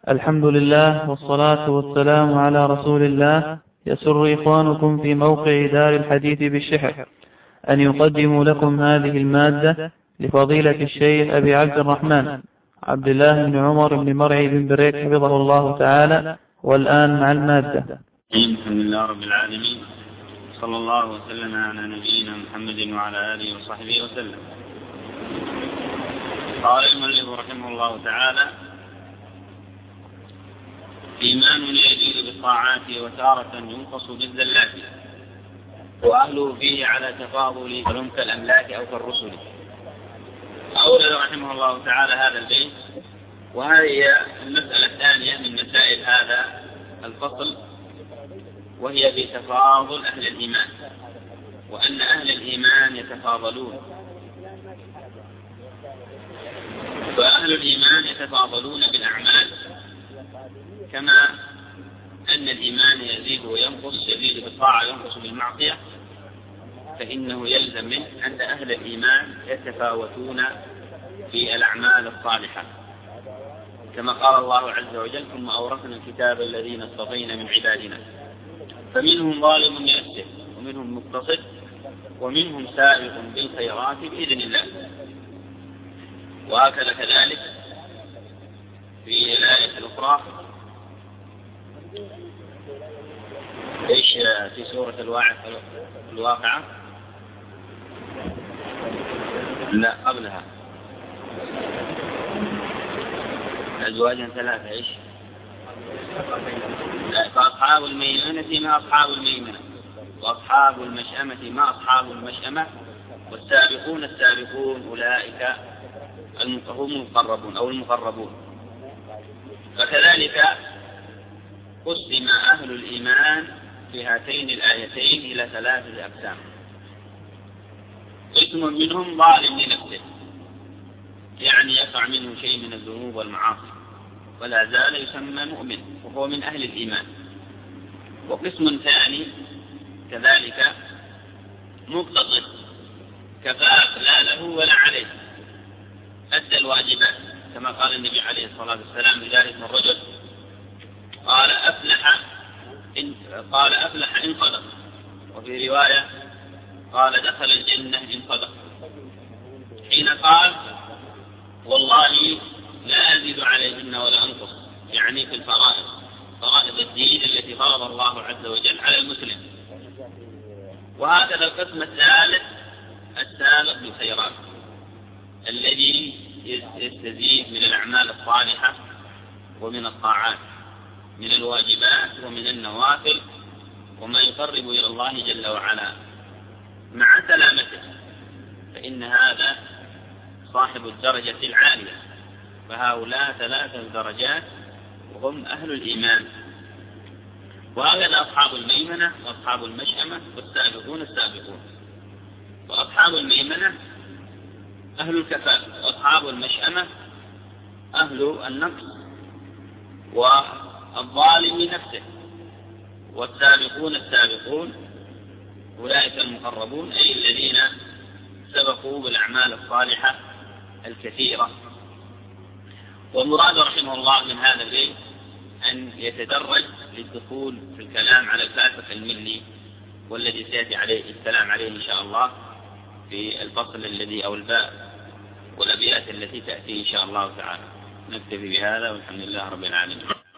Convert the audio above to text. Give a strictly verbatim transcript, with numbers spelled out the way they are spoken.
الحمد لله والصلاة والسلام على رسول الله. يسر إخوانكم في موقع دار الحديث بالشحر أن يقدموا لكم هذه المادة لفضيلة الشيخ أبي عبد الرحمن عبد الله بن عمر بن مرعي بن بريك حفظه الله تعالى. والآن مع المادة. الحمد لله رب العالمين، صلى الله وسلم على نبينا محمد وعلى آله وصحبه وسلم. قال المؤلف رحمه الله تعالى: إيمان يزيد بالطاعات وتارة ينقص بالزلات، وأهله فيه على تفاضل ولم كالأملاك أو كالرسل. أورد رحمه الله تعالى هذا البيت، وهذه هي المسألة الثانية من مسائل هذا الفصل، وهي بتفاضل أهل الإيمان، وأن أهل الإيمان يتفاضلون. فأهل الإيمان يتفاضلون بالأعمال، كما أن الإيمان يزيد وينقص، يزيد بالطاعة وينقص بالمعصية، فإنه يلزم منه أن أهل الإيمان يتفاوتون في الأعمال الصالحة، كما قال الله عز وجل: ثم أورثنا الكتاب الذين اصطفينا من عبادنا فمنهم ظالم لنفسه ومنهم مقتصد ومنهم سابق بالخيرات بإذن الله. وهكذا كذلك في الآية الأخرى إيش في سورة الواقعة؟ لا، قبلها أزواجا ثلاثة. إيش؟ فأصحاب الميمنة ما أصحاب الميمنة، وأصحاب المشأمة ما أصحاب المشأمة، والسابقون السابقون أولئك هم المقربون أو المقربون. فكذلك قسم أهل الإيمان في هاتين الآيتين إلى ثلاثة أقسام. قسم منهم ظالم لنفسه، يعني يقع منه شيء من الذنوب والمعاصي ولا زال يسمى مؤمن وهو من أهل الإيمان. وقسم ثاني كذلك مقتصد، كفاف لا له ولا عليه، أدى الواجبات، كما قال النبي عليه الصلاة والسلام لذلك الرجل: قال أفلح إن قال أفلح إن صدق، وفي رواية قال دخل الجنة إن صدق، حين قال: والله لا أزيد عليهن ولا أنقص، يعني في الفرائض، فرائض الدين التي فرض الله عز وجل على المسلم. وهكذا القسم الثالث السابق بالخيرات، الذي يستزيد من الأعمال الصالحة ومن الطاعات، من الواجبات ومن النوافل، وما يقرب إلى الله جل وعلا مع سلامته، فإن هذا صاحب الدرجة العالية. فهؤلاء ثلاثة درجات وهم أهل الإيمان. وهكذا أصحاب الميمنة وأصحاب المشأمة والسابقون السابقون. وأصحاب الميمنة أهل الكفاف، وأصحاب المشأمة أهل النقص والظالم لنفسه. والسابقون السابقون أولئك المقربون، أي الذين سبقوا بالأعمال الصالحة الكثيرة. والمراد رحمه الله من هذا البيت أن يتدرج للدخول في الكلام على الفاسق الملي، والذي سيأتي عليه الكلام عليه إن شاء الله في الفصل الذي أو الباء والأبيات التي تأتي إن شاء الله تعالى. نكتفي بهذا والحمد لله رب العالمين.